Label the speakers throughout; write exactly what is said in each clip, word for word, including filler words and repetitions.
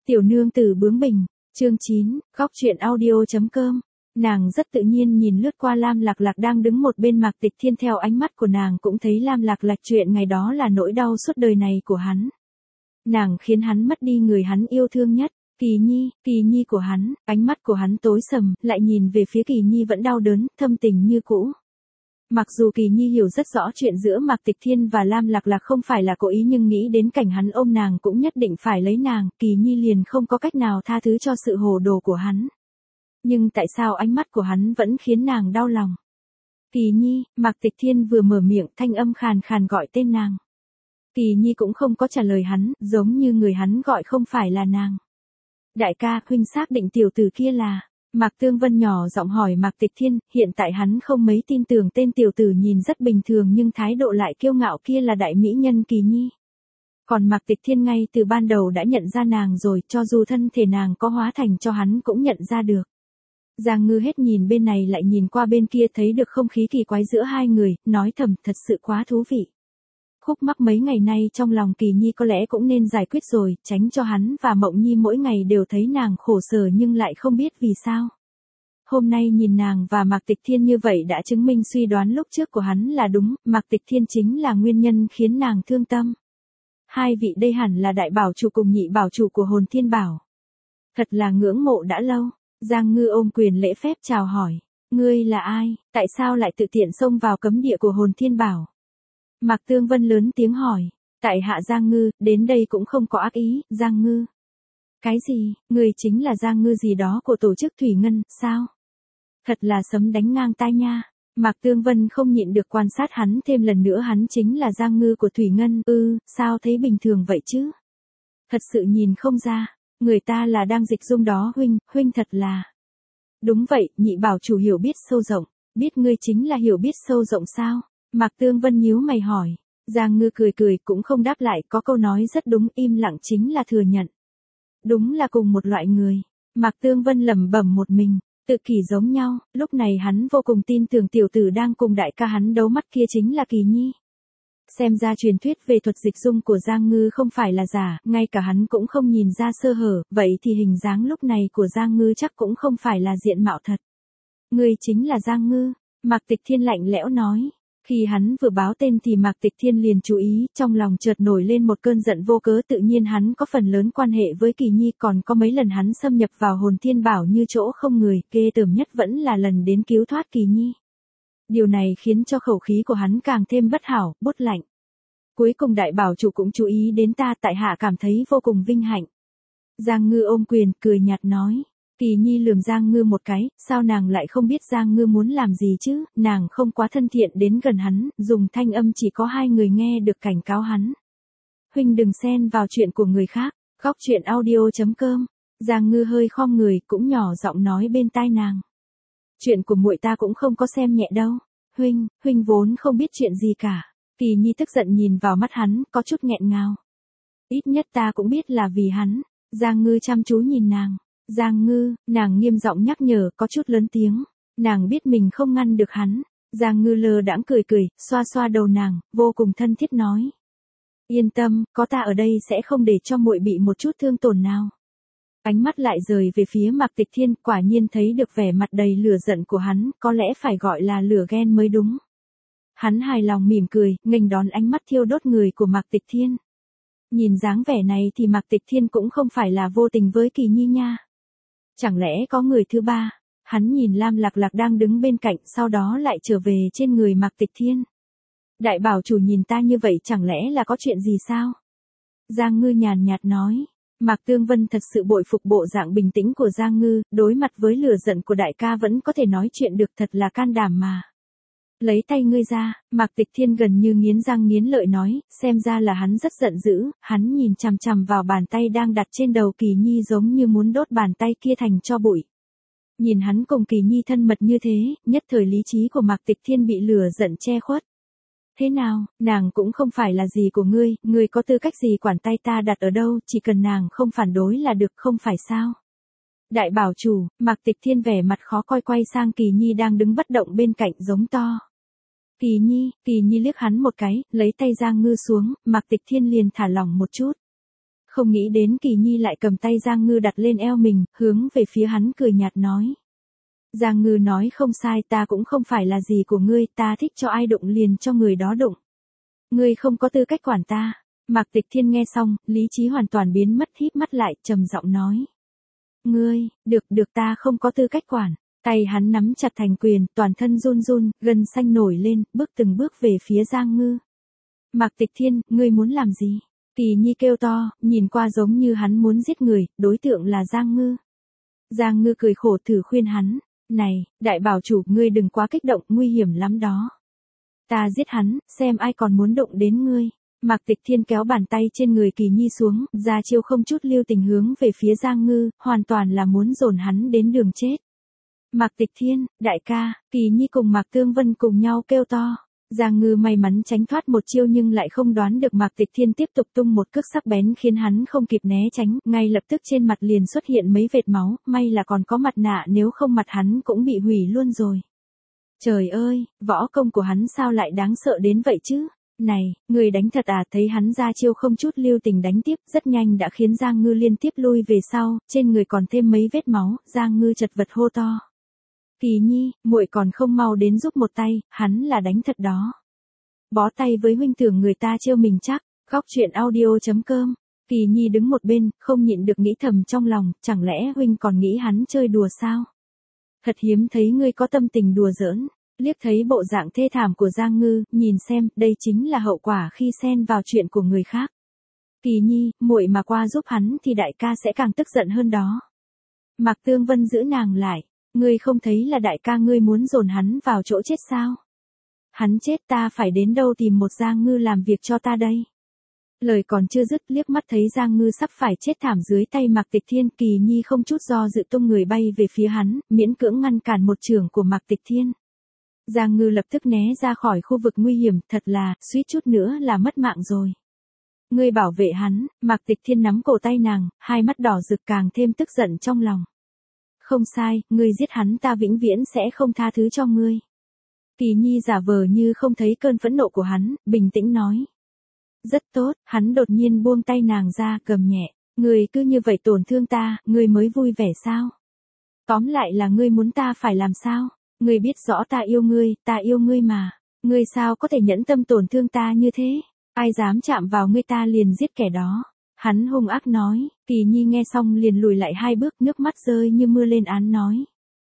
Speaker 1: Tiểu nương tử bướng bỉnh, chương chín, góc truyện audio.com. Nàng rất tự nhiên nhìn lướt qua Lam Lạc Lạc đang đứng một bên Mạc Tịch Thiên, theo ánh mắt của nàng cũng thấy Lam Lạc Lạc chuyện ngày đó là nỗi đau suốt đời này của hắn. Nàng khiến hắn mất đi người hắn yêu thương nhất, Kỳ Nhi, Kỳ Nhi của hắn, ánh mắt của hắn tối sầm, lại nhìn về phía Kỳ Nhi vẫn đau đớn, thâm tình như cũ. Mặc dù Kỳ Nhi hiểu rất rõ chuyện giữa Mạc Tịch Thiên và Lam Lạc Lạc không phải là cố ý, nhưng nghĩ đến cảnh hắn ôm nàng cũng nhất định phải lấy nàng, Kỳ Nhi liền không có cách nào tha thứ cho sự hồ đồ của hắn. Nhưng tại sao ánh mắt của hắn vẫn khiến nàng đau lòng? Kỳ Nhi, Mạc Tịch Thiên vừa mở miệng, thanh âm khàn khàn gọi tên nàng. Kỳ Nhi cũng không có trả lời hắn, giống như người hắn gọi không phải là nàng. Đại ca, huynh xác định tiểu tử kia là... Mạc Tương Vân nhỏ giọng hỏi Mạc Tịch Thiên, hiện tại hắn không mấy tin tưởng tên tiểu tử nhìn rất bình thường nhưng thái độ lại kiêu ngạo kia là đại mỹ nhân Kỳ Nhi. Còn Mạc Tịch Thiên ngay từ ban đầu đã nhận ra nàng rồi, cho dù thân thể nàng có hóa thành cho hắn cũng nhận ra được. Giang Ngư hết nhìn bên này lại nhìn qua bên kia, thấy được không khí kỳ quái giữa hai người, nói thầm thật sự quá thú vị. Khúc mắc mấy ngày nay trong lòng Kỳ Nhi có lẽ cũng nên giải quyết rồi, tránh cho hắn và Mộng Nhi mỗi ngày đều thấy nàng khổ sở nhưng lại không biết vì sao. Hôm nay nhìn nàng và Mạc Tịch Thiên như vậy đã chứng minh suy đoán lúc trước của hắn là đúng, Mạc Tịch Thiên chính là nguyên nhân khiến nàng thương tâm. Hai vị đây hẳn là đại bảo chủ cùng nhị bảo chủ của Hồn Thiên Bảo. Thật là ngưỡng mộ đã lâu. Giang Ngư ôm quyền lễ phép chào hỏi. Ngươi là ai, tại sao lại tự tiện xông vào cấm địa của Hồn Thiên Bảo? Mạc Tương Vân lớn tiếng hỏi. Tại hạ Giang Ngư, đến đây cũng không có ác ý, Giang Ngư. Cái gì, người chính là Giang Ngư gì đó của tổ chức Thủy Ngân, sao? Thật là sấm đánh ngang tai nha. Mạc Tương Vân không nhịn được quan sát hắn thêm lần nữa, hắn chính là Giang Ngư của Thủy Ngân, ư, ừ, sao thấy bình thường vậy chứ? Thật sự nhìn không ra, người ta là đang dịch dung đó huynh, huynh thật là. Đúng vậy, nhị bảo chủ hiểu biết sâu rộng, biết ngươi chính là hiểu biết sâu rộng sao? Mạc Tương Vân nhíu mày hỏi. Giang Ngư cười cười cũng không đáp lại, có câu nói rất đúng, im lặng chính là thừa nhận. Đúng là cùng một loại người. Mạc Tương Vân lẩm bẩm một mình, tự kỷ giống nhau, lúc này hắn vô cùng tin tưởng tiểu tử đang cùng đại ca hắn đấu mắt kia chính là Kỳ Nhi. Xem ra truyền thuyết về thuật dịch dung của Giang Ngư không phải là giả, ngay cả hắn cũng không nhìn ra sơ hở, vậy thì hình dáng lúc này của Giang Ngư chắc cũng không phải là diện mạo thật. Ngươi chính là Giang Ngư, Mạc Tịch Thiên lạnh lẽo nói. Khi hắn vừa báo tên thì Mạc Tịch Thiên liền chú ý, trong lòng chợt nổi lên một cơn giận vô cớ, tự nhiên hắn có phần lớn quan hệ với Kỳ Nhi, còn có mấy lần hắn xâm nhập vào Hồn Thiên Bảo như chỗ không người, ghê tởm nhất vẫn là lần đến cứu thoát Kỳ Nhi. Điều này khiến cho khẩu khí của hắn càng thêm bất hảo, bút lạnh. Cuối cùng đại bảo chủ cũng chú ý đến ta, tại hạ cảm thấy vô cùng vinh hạnh. Giang Ngư ôm quyền, cười nhạt nói. Kỳ Nhi lườm Giang Ngư một cái, sao nàng lại không biết Giang Ngư muốn làm gì chứ, nàng không quá thân thiện đến gần hắn, dùng thanh âm chỉ có hai người nghe được cảnh cáo hắn. Huynh đừng xen vào chuyện của người khác, góc truyện audio.com. Giang Ngư hơi khom người, cũng nhỏ giọng nói bên tai nàng. Chuyện của muội ta cũng không có xem nhẹ đâu. Huynh, huynh vốn không biết chuyện gì cả. Kỳ Nhi tức giận nhìn vào mắt hắn, có chút nghẹn ngào. Ít nhất ta cũng biết là vì hắn. Giang Ngư chăm chú nhìn nàng. Giang Ngư, nàng nghiêm giọng nhắc nhở, có chút lớn tiếng. Nàng biết mình không ngăn được hắn. Giang Ngư lơ đãng cười cười, xoa xoa đầu nàng, vô cùng thân thiết nói. Yên tâm, có ta ở đây sẽ không để cho muội bị một chút thương tổn nào. Ánh mắt lại rời về phía Mạc Tịch Thiên, quả nhiên thấy được vẻ mặt đầy lửa giận của hắn, có lẽ phải gọi là lửa ghen mới đúng. Hắn hài lòng mỉm cười, nghênh đón ánh mắt thiêu đốt người của Mạc Tịch Thiên. Nhìn dáng vẻ này thì Mạc Tịch Thiên cũng không phải là vô tình với Kỳ Nhi nha. Chẳng lẽ có người thứ ba? Hắn nhìn Lam Lạc Lạc đang đứng bên cạnh, sau đó lại trở về trên người Mạc Tịch Thiên. Đại bảo chủ nhìn ta như vậy chẳng lẽ là có chuyện gì sao? Giang Ngư nhàn nhạt nói. Mạc Tương Vân thật sự bội phục bộ dạng bình tĩnh của Giang Ngư, đối mặt với lửa giận của đại ca vẫn có thể nói chuyện được, thật là can đảm mà. Lấy tay ngươi ra, Mạc Tịch Thiên gần như nghiến răng nghiến lợi nói, xem ra là hắn rất giận dữ, hắn nhìn chằm chằm vào bàn tay đang đặt trên đầu Kỳ Nhi giống như muốn đốt bàn tay kia thành tro bụi. Nhìn hắn cùng Kỳ Nhi thân mật như thế, nhất thời lý trí của Mạc Tịch Thiên bị lửa giận che khuất. Thế nào, nàng cũng không phải là gì của ngươi, ngươi có tư cách gì quản tay ta đặt ở đâu, chỉ cần nàng không phản đối là được, không phải sao? Đại bảo chủ, Mạc Tịch Thiên vẻ mặt khó coi quay sang Kỳ Nhi đang đứng bất động bên cạnh giống to. Kỳ Nhi, Kỳ Nhi liếc hắn một cái, lấy tay Giang Ngư xuống, Mạc Tịch Thiên liền thả lỏng một chút. Không nghĩ đến Kỳ Nhi lại cầm tay Giang Ngư đặt lên eo mình, hướng về phía hắn cười nhạt nói. Giang Ngư nói không sai, ta cũng không phải là gì của ngươi, ta thích cho ai đụng liền cho người đó đụng. Ngươi không có tư cách quản ta. Mạc Tịch Thiên nghe xong, lý trí hoàn toàn biến mất, híp mắt lại, trầm giọng nói. Ngươi, được được ta không có tư cách quản. Tay hắn nắm chặt thành quyền, toàn thân run run, gân xanh nổi lên, bước từng bước về phía Giang Ngư. Mạc Tịch Thiên, ngươi muốn làm gì? Kỳ Nhi kêu to, nhìn qua giống như hắn muốn giết người, đối tượng là Giang Ngư. Giang Ngư cười khổ thử khuyên hắn. Này, đại bảo chủ, ngươi đừng quá kích động, nguy hiểm lắm đó. Ta giết hắn, xem ai còn muốn động đến ngươi. Mạc Tịch Thiên kéo bàn tay trên người Kỳ Nhi xuống, ra chiêu không chút lưu tình hướng về phía Giang Ngư, hoàn toàn là muốn dồn hắn đến đường chết. Mạc Tịch Thiên, đại ca, Kỳ Nhi cùng Mạc Tương Vân cùng nhau kêu to. Giang Ngư may mắn tránh thoát một chiêu nhưng lại không đoán được Mạc Tịch Thiên tiếp tục tung một cước sắc bén khiến hắn không kịp né tránh, ngay lập tức trên mặt liền xuất hiện mấy vệt máu, may là còn có mặt nạ, nếu không mặt hắn cũng bị hủy luôn rồi. Trời ơi, võ công của hắn sao lại đáng sợ đến vậy chứ? Này, người đánh thật à? Thấy hắn ra chiêu không chút lưu tình đánh tiếp, rất nhanh đã khiến Giang Ngư liên tiếp lui về sau, trên người còn thêm mấy vết máu, Giang Ngư chật vật hô to. Kỳ Nhi, muội còn không mau đến giúp một tay, hắn là đánh thật đó. Bó tay với huynh, tưởng người ta trêu mình chắc. Góc truyện audio chấm com. Kỳ Nhi đứng một bên, không nhịn được nghĩ thầm trong lòng, chẳng lẽ huynh còn nghĩ hắn chơi đùa sao? Thật hiếm thấy ngươi có tâm tình đùa giỡn. Liếc thấy bộ dạng thê thảm của Giang Ngư, nhìn xem, đây chính là hậu quả khi xen vào chuyện của người khác. Kỳ Nhi, muội mà qua giúp hắn thì đại ca sẽ càng tức giận hơn đó. Mạc Tương Vân giữ nàng lại. Ngươi không thấy là đại ca ngươi muốn dồn hắn vào chỗ chết sao? Hắn chết ta phải đến đâu tìm một Giang Ngư làm việc cho ta đây? Lời còn chưa dứt, liếc mắt thấy Giang Ngư sắp phải chết thảm dưới tay Mạc Tịch Thiên, Kỳ Nhi không chút do dự tung người bay về phía hắn, miễn cưỡng ngăn cản một chưởng của Mạc Tịch Thiên. Giang Ngư lập tức né ra khỏi khu vực nguy hiểm, thật là, suýt chút nữa là mất mạng rồi. Ngươi bảo vệ hắn. Mạc Tịch Thiên nắm cổ tay nàng, hai mắt đỏ rực càng thêm tức giận trong lòng. Không sai, ngươi giết hắn ta vĩnh viễn sẽ không tha thứ cho ngươi. Kỳ Nhi giả vờ như không thấy cơn phẫn nộ của hắn, bình tĩnh nói. Rất tốt, hắn đột nhiên buông tay nàng ra, gầm nhẹ. Ngươi cứ như vậy tổn thương ta, ngươi mới vui vẻ sao? Tóm lại là ngươi muốn ta phải làm sao? Ngươi biết rõ ta yêu ngươi, ta yêu ngươi mà. Ngươi sao có thể nhẫn tâm tổn thương ta như thế? Ai dám chạm vào ngươi ta liền giết kẻ đó. Hắn hung ác nói. Kỳ Nhi nghe xong liền lùi lại hai bước, nước mắt rơi như mưa lên án nói.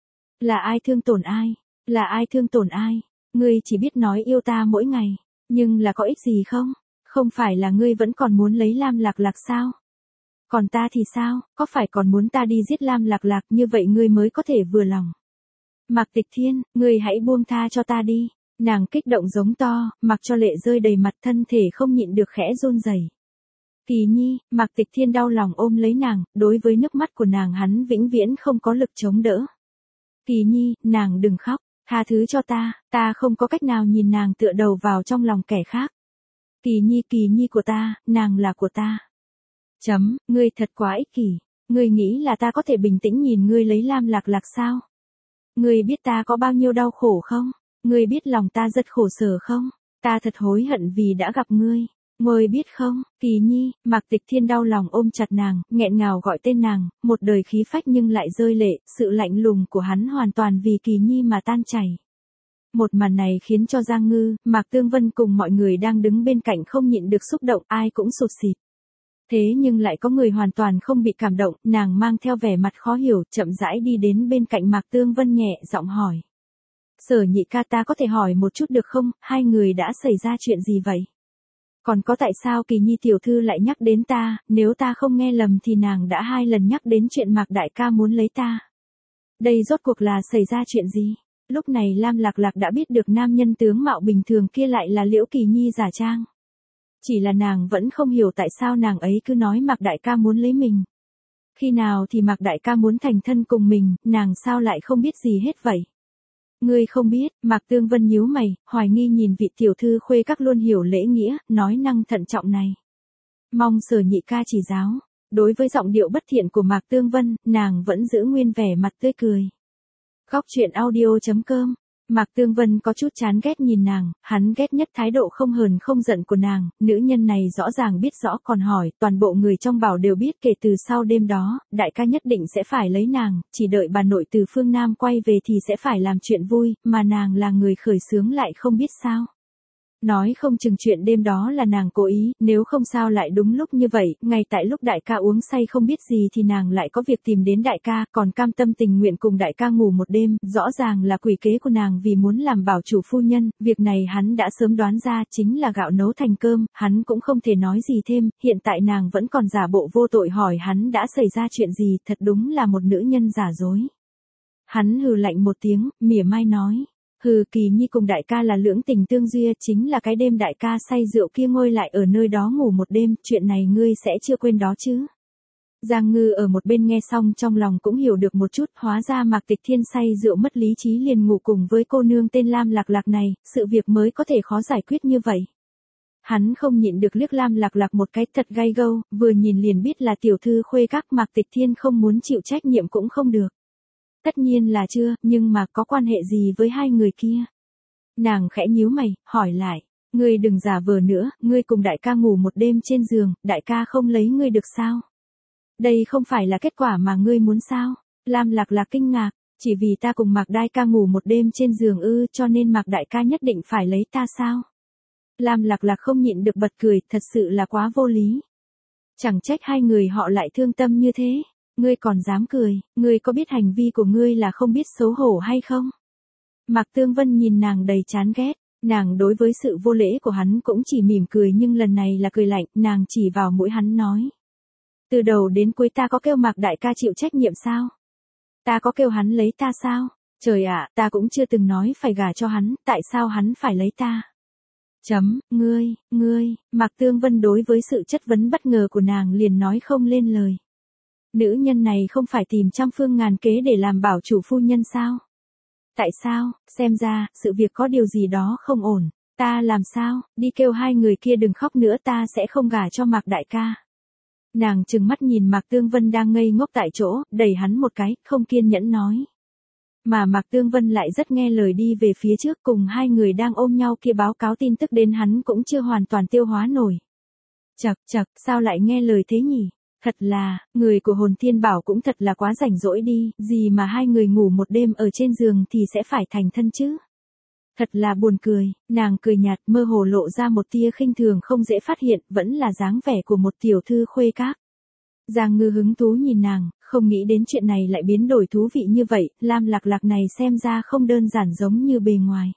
Speaker 1: Là ai thương tổn ai? Là ai thương tổn ai? Ngươi chỉ biết nói yêu ta mỗi ngày. Nhưng là có ích gì không? Không phải là ngươi vẫn còn muốn lấy Lam Lạc Lạc sao? Còn ta thì sao? Có phải còn muốn ta đi giết Lam Lạc Lạc như vậy ngươi mới có thể vừa lòng? Mạc Tịch Thiên, ngươi hãy buông tha cho ta đi. Nàng kích động giống to, mặc cho lệ rơi đầy mặt, thân thể không nhịn được khẽ run rẩy. Kỳ Nhi, Mạc Tịch Thiên đau lòng ôm lấy nàng, đối với nước mắt của nàng hắn vĩnh viễn không có lực chống đỡ. Kỳ Nhi, nàng đừng khóc, tha thứ cho ta, ta không có cách nào nhìn nàng tựa đầu vào trong lòng kẻ khác. Kỳ Nhi, Kỳ Nhi của ta, nàng là của ta. Chấm, ngươi thật quá ích kỷ, ngươi nghĩ là ta có thể bình tĩnh nhìn ngươi lấy Lam Lạc Lạc sao? Ngươi biết ta có bao nhiêu đau khổ không? Ngươi biết lòng ta rất khổ sở không? Ta thật hối hận vì đã gặp ngươi. Ngươi biết không, Kỳ Nhi, Mạc Tịch Thiên đau lòng ôm chặt nàng, nghẹn ngào gọi tên nàng, một đời khí phách nhưng lại rơi lệ, sự lạnh lùng của hắn hoàn toàn vì Kỳ Nhi mà tan chảy. Một màn này khiến cho Giang Ngư, Mạc Tương Vân cùng mọi người đang đứng bên cạnh không nhịn được xúc động, ai cũng sụt sịt. Thế nhưng lại có người hoàn toàn không bị cảm động, nàng mang theo vẻ mặt khó hiểu, chậm rãi đi đến bên cạnh Mạc Tương Vân nhẹ giọng hỏi. Sở Nhị ca, ta có thể hỏi một chút được không, hai người đã xảy ra chuyện gì vậy? Còn có tại sao Kỳ Nhi tiểu thư lại nhắc đến ta, nếu ta không nghe lầm thì nàng đã hai lần nhắc đến chuyện Mạc đại ca muốn lấy ta. Đây rốt cuộc là xảy ra chuyện gì? Lúc này Lam Lạc Lạc đã biết được nam nhân tướng mạo bình thường kia lại là Liễu Kỳ Nhi giả trang. Chỉ là nàng vẫn không hiểu tại sao nàng ấy cứ nói Mạc đại ca muốn lấy mình. Khi nào thì Mạc đại ca muốn thành thân cùng mình, nàng sao lại không biết gì hết vậy? Ngươi không biết, Mạc Tương Vân nhíu mày, hoài nghi nhìn vị tiểu thư khuê các luôn hiểu lễ nghĩa, nói năng thận trọng này. Mong Sở Nhị ca chỉ giáo. Đối với giọng điệu bất thiện của Mạc Tương Vân, nàng vẫn giữ nguyên vẻ mặt tươi cười. Góc truyện audio chấm com Mạc Tương Vân có chút chán ghét nhìn nàng, hắn ghét nhất thái độ không hờn không giận của nàng, nữ nhân này rõ ràng biết rõ còn hỏi, toàn bộ người trong bảo đều biết kể từ sau đêm đó, đại ca nhất định sẽ phải lấy nàng, chỉ đợi bà nội từ phương Nam quay về thì sẽ phải làm chuyện vui, mà nàng là người khởi xướng lại không biết sao. Nói không chừng chuyện đêm đó là nàng cố ý, nếu không sao lại đúng lúc như vậy, ngay tại lúc đại ca uống say không biết gì thì nàng lại có việc tìm đến đại ca, còn cam tâm tình nguyện cùng đại ca ngủ một đêm, rõ ràng là quỷ kế của nàng vì muốn làm bảo chủ phu nhân, việc này hắn đã sớm đoán ra, chính là gạo nấu thành cơm, hắn cũng không thể nói gì thêm, hiện tại nàng vẫn còn giả bộ vô tội hỏi hắn đã xảy ra chuyện gì, thật đúng là một nữ nhân giả dối. Hắn hừ lạnh một tiếng, mỉa mai nói. Hừ, Kỳ Nhi cùng đại ca là lưỡng tình tương duyên, chính là cái đêm đại ca say rượu kia ngôi lại ở nơi đó ngủ một đêm, chuyện này ngươi sẽ chưa quên đó chứ. Giang Ngư ở một bên nghe xong trong lòng cũng hiểu được một chút, hóa ra Mạc Tịch Thiên say rượu mất lý trí liền ngủ cùng với cô nương tên Lam Lạc Lạc này, sự việc mới có thể khó giải quyết như vậy. Hắn không nhịn được liếc Lam Lạc Lạc một cái thật gay gâu, vừa nhìn liền biết là tiểu thư khuê các, Mạc Tịch Thiên không muốn chịu trách nhiệm cũng không được. Tất nhiên là chưa, nhưng mà có quan hệ gì với hai người kia? Nàng khẽ nhíu mày, hỏi lại, ngươi đừng giả vờ nữa, ngươi cùng đại ca ngủ một đêm trên giường, đại ca không lấy ngươi được sao? Đây không phải là kết quả mà ngươi muốn sao? Lam Lạc Lạc kinh ngạc, chỉ vì ta cùng Mạc Đại ca ngủ một đêm trên giường ư, cho nên Mạc Đại ca nhất định phải lấy ta sao? Lam Lạc Lạc không nhịn được bật cười, thật sự là quá vô lý. Chẳng trách hai người họ lại thương tâm như thế. Ngươi còn dám cười, ngươi có biết hành vi của ngươi là không biết xấu hổ hay không? Mạc Tương Vân nhìn nàng đầy chán ghét, nàng đối với sự vô lễ của hắn cũng chỉ mỉm cười nhưng lần này là cười lạnh, nàng chỉ vào mũi hắn nói. Từ đầu đến cuối ta có kêu Mạc đại ca chịu trách nhiệm sao? Ta có kêu hắn lấy ta sao? Trời ạ, ta cũng chưa từng nói phải gả cho hắn, tại sao hắn phải lấy ta? Chấm, ngươi, ngươi, Mạc Tương Vân đối với sự chất vấn bất ngờ của nàng liền nói không lên lời. Nữ nhân này không phải tìm trăm phương ngàn kế để làm bảo chủ phu nhân sao? Tại sao, xem ra, sự việc có điều gì đó không ổn. Ta làm sao, đi kêu hai người kia đừng khóc nữa ta sẽ không gả cho Mạc đại ca. Nàng trừng mắt nhìn Mạc Tương Vân đang ngây ngốc tại chỗ, đẩy hắn một cái, không kiên nhẫn nói. Mà Mạc Tương Vân lại rất nghe lời đi về phía trước cùng hai người đang ôm nhau kia báo cáo tin tức đến hắn cũng chưa hoàn toàn tiêu hóa nổi. Chậc chậc, sao lại nghe lời thế nhỉ? Thật là, người của Hồn Thiên Bảo cũng thật là quá rảnh rỗi đi, gì mà hai người ngủ một đêm ở trên giường thì sẽ phải thành thân chứ. Thật là buồn cười, nàng cười nhạt mơ hồ lộ ra một tia khinh thường không dễ phát hiện, vẫn là dáng vẻ của một tiểu thư khuê các. Giang Ngư hứng thú nhìn nàng, không nghĩ đến chuyện này lại biến đổi thú vị như vậy, Lam Lạc Lạc này xem ra không đơn giản giống như bề ngoài.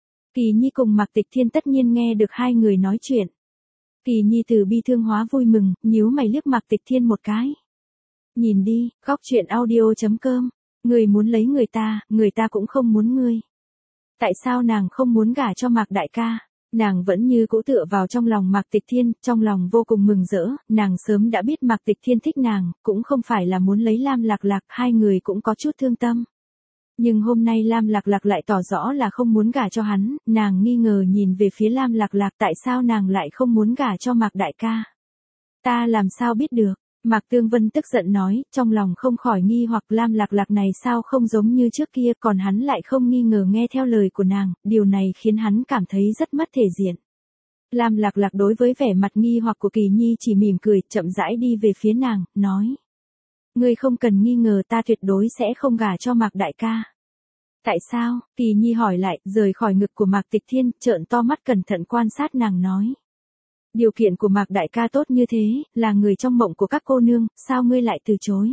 Speaker 1: Kỳ Nhi cùng Mạc Tịch Thiên tất nhiên nghe được hai người nói chuyện. Kỳ Nhi từ bi thương hóa vui mừng, nhíu mày liếc Mạc Tịch Thiên một cái. Nhìn đi, góc truyện audio chấm com, người muốn lấy người ta, người ta cũng không muốn ngươi. Tại sao nàng không muốn gả cho Mạc đại ca? Nàng vẫn như cũ tựa vào trong lòng Mạc Tịch Thiên, trong lòng vô cùng mừng rỡ, nàng sớm đã biết Mạc Tịch Thiên thích nàng, cũng không phải là muốn lấy Lam Lạc Lạc, hai người cũng có chút thương tâm. Nhưng hôm nay Lam Lạc Lạc lại tỏ rõ là không muốn gả cho hắn, nàng nghi ngờ nhìn về phía Lam Lạc Lạc tại sao nàng lại không muốn gả cho Mạc đại ca. Ta làm sao biết được, Mạc Tương Vân tức giận nói, trong lòng không khỏi nghi hoặc Lam Lạc Lạc này sao không giống như trước kia còn hắn lại không nghi ngờ nghe theo lời của nàng, điều này khiến hắn cảm thấy rất mất thể diện. Lam Lạc Lạc đối với vẻ mặt nghi hoặc của Kỳ Nhi chỉ mỉm cười, chậm rãi đi về phía nàng, nói. Ngươi không cần nghi ngờ ta tuyệt đối sẽ không gả cho Mạc đại ca. Tại sao? Kỳ Nhi hỏi lại, rời khỏi ngực của Mạc Tịch Thiên, trợn to mắt cẩn thận quan sát nàng nói. Điều kiện của Mạc đại ca tốt như thế, là người trong mộng của các cô nương, sao ngươi lại từ chối?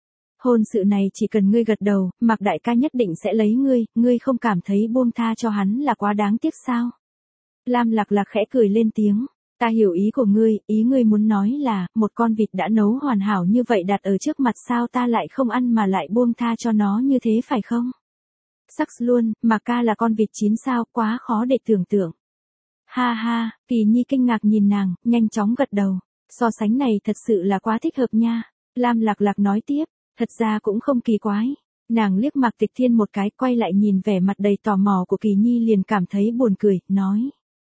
Speaker 1: Hôn sự này chỉ cần ngươi gật đầu, Mạc đại ca nhất định sẽ lấy ngươi, ngươi không cảm thấy buông tha cho hắn là quá đáng tiếc sao? Lam Lạc Lạc khẽ cười lên tiếng. Ta hiểu ý của ngươi, ý ngươi muốn nói là, một con vịt đã nấu hoàn hảo như vậy đặt ở trước mặt sao ta lại không ăn mà lại buông tha cho nó như thế phải không? Sắc luôn, mà ca là con vịt chín sao, quá khó để tưởng tượng. Ha ha, Kỳ Nhi kinh ngạc nhìn nàng, nhanh chóng gật đầu. So sánh này thật sự là quá thích hợp nha. Lam Lạc Lạc nói tiếp, thật ra cũng không kỳ quái. Nàng liếc Mạc Tịch Thiên một cái, quay lại nhìn vẻ mặt đầy tò mò của Kỳ Nhi liền cảm thấy buồn cười, nói.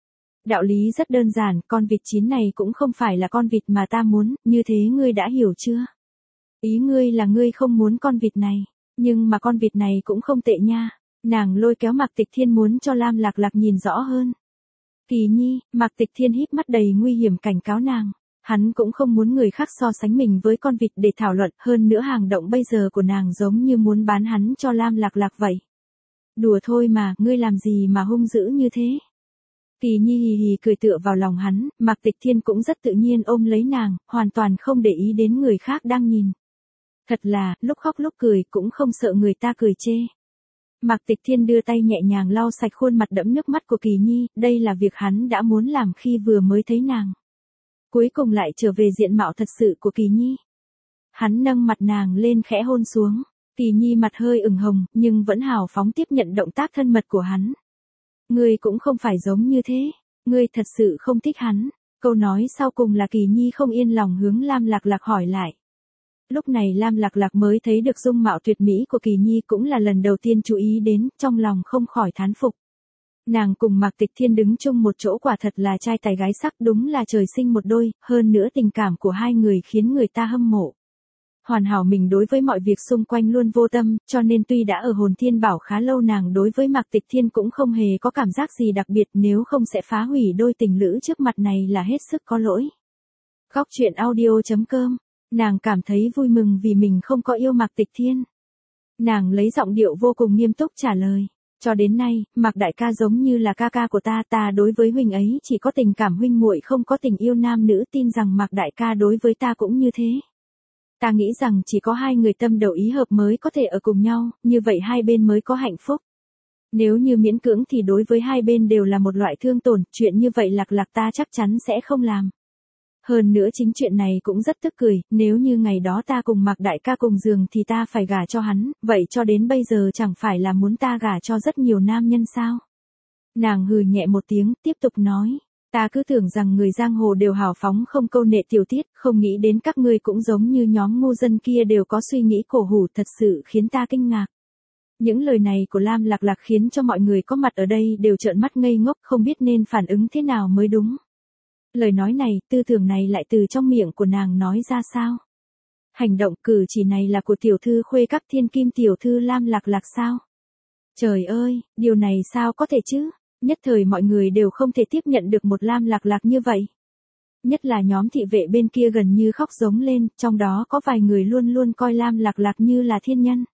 Speaker 1: Đạo lý rất đơn giản, con vịt chín này cũng không phải là con vịt mà ta muốn, như thế ngươi đã hiểu chưa? Ý ngươi là ngươi không muốn con vịt này, nhưng mà con vịt này cũng không tệ nha. Nàng lôi kéo Mạc Tịch Thiên muốn cho Lam Lạc Lạc nhìn rõ hơn. Kỳ Nhi, Mạc Tịch Thiên híp mắt đầy nguy hiểm cảnh cáo nàng. Hắn cũng không muốn người khác so sánh mình với con vịt để thảo luận, hơn nữa hành động bây giờ của nàng giống như muốn bán hắn cho Lam Lạc Lạc vậy. Đùa thôi mà, ngươi làm gì mà hung dữ như thế? Kỳ Nhi hì hì cười tựa vào lòng hắn, Mạc Tịch Thiên cũng rất tự nhiên ôm lấy nàng, hoàn toàn không để ý đến người khác đang nhìn. Thật là, lúc khóc lúc cười cũng không sợ người ta cười chê. Mạc Tịch Thiên đưa tay nhẹ nhàng lau sạch khuôn mặt đẫm nước mắt của Kỳ Nhi, đây là việc hắn đã muốn làm khi vừa mới thấy nàng. Cuối cùng lại trở về diện mạo thật sự của Kỳ Nhi. Hắn nâng mặt nàng lên khẽ hôn xuống. Kỳ Nhi mặt hơi ửng hồng, nhưng vẫn hào phóng tiếp nhận động tác thân mật của hắn. Ngươi cũng không phải giống như thế, ngươi thật sự không thích hắn. Câu nói sau cùng là Kỳ Nhi không yên lòng hướng Lam Lạc Lạc hỏi lại. Lúc này Lam Lạc Lạc mới thấy được dung mạo tuyệt mỹ của Kỳ Nhi, cũng là lần đầu tiên chú ý đến, trong lòng không khỏi thán phục. Nàng cùng Mạc Tịch Thiên đứng chung một chỗ quả thật là trai tài gái sắc, đúng là trời sinh một đôi, hơn nữa tình cảm của hai người khiến người ta hâm mộ. Hoàn hảo mình đối với mọi việc xung quanh luôn vô tâm, cho nên tuy đã ở Hồn Thiên Bảo khá lâu, nàng đối với Mạc Tịch Thiên cũng không hề có cảm giác gì đặc biệt, nếu không sẽ phá hủy đôi tình lữ trước mặt này là hết sức có lỗi. Góc truyện audio chấm com. Nàng cảm thấy vui mừng vì mình không có yêu Mạc Tịch Thiên. Nàng lấy giọng điệu vô cùng nghiêm túc trả lời. Cho đến nay, Mạc đại ca giống như là ca ca của ta, ta đối với huynh ấy chỉ có tình cảm huynh muội, không có tình yêu nam nữ, tin rằng Mạc đại ca đối với ta cũng như thế. Ta nghĩ rằng chỉ có hai người tâm đầu ý hợp mới có thể ở cùng nhau, như vậy hai bên mới có hạnh phúc. Nếu như miễn cưỡng thì đối với hai bên đều là một loại thương tổn, chuyện như vậy Lạc Lạc ta chắc chắn sẽ không làm. Hơn nữa chính chuyện này cũng rất tức cười, nếu như ngày đó ta cùng Mạc đại ca cùng giường thì ta phải gả cho hắn, vậy cho đến bây giờ chẳng phải là muốn ta gả cho rất nhiều nam nhân sao? Nàng hừ nhẹ một tiếng, tiếp tục nói, ta cứ tưởng rằng người giang hồ đều hào phóng không câu nệ tiểu tiết, không nghĩ đến các ngươi cũng giống như nhóm ngu dân kia đều có suy nghĩ cổ hủ, thật sự khiến ta kinh ngạc. Những lời này của Lam Lạc Lạc khiến cho mọi người có mặt ở đây đều trợn mắt ngây ngốc, không biết nên phản ứng thế nào mới đúng. Lời nói này, tư tưởng này lại từ trong miệng của nàng nói ra sao? Hành động cử chỉ này là của tiểu thư khuê các thiên kim tiểu thư Lam Lạc Lạc sao? Trời ơi, điều này sao có thể chứ? Nhất thời mọi người đều không thể tiếp nhận được một Lam Lạc Lạc như vậy. Nhất là nhóm thị vệ bên kia gần như khóc giống lên, trong đó có vài người luôn luôn coi Lam Lạc Lạc như là thiên nhân.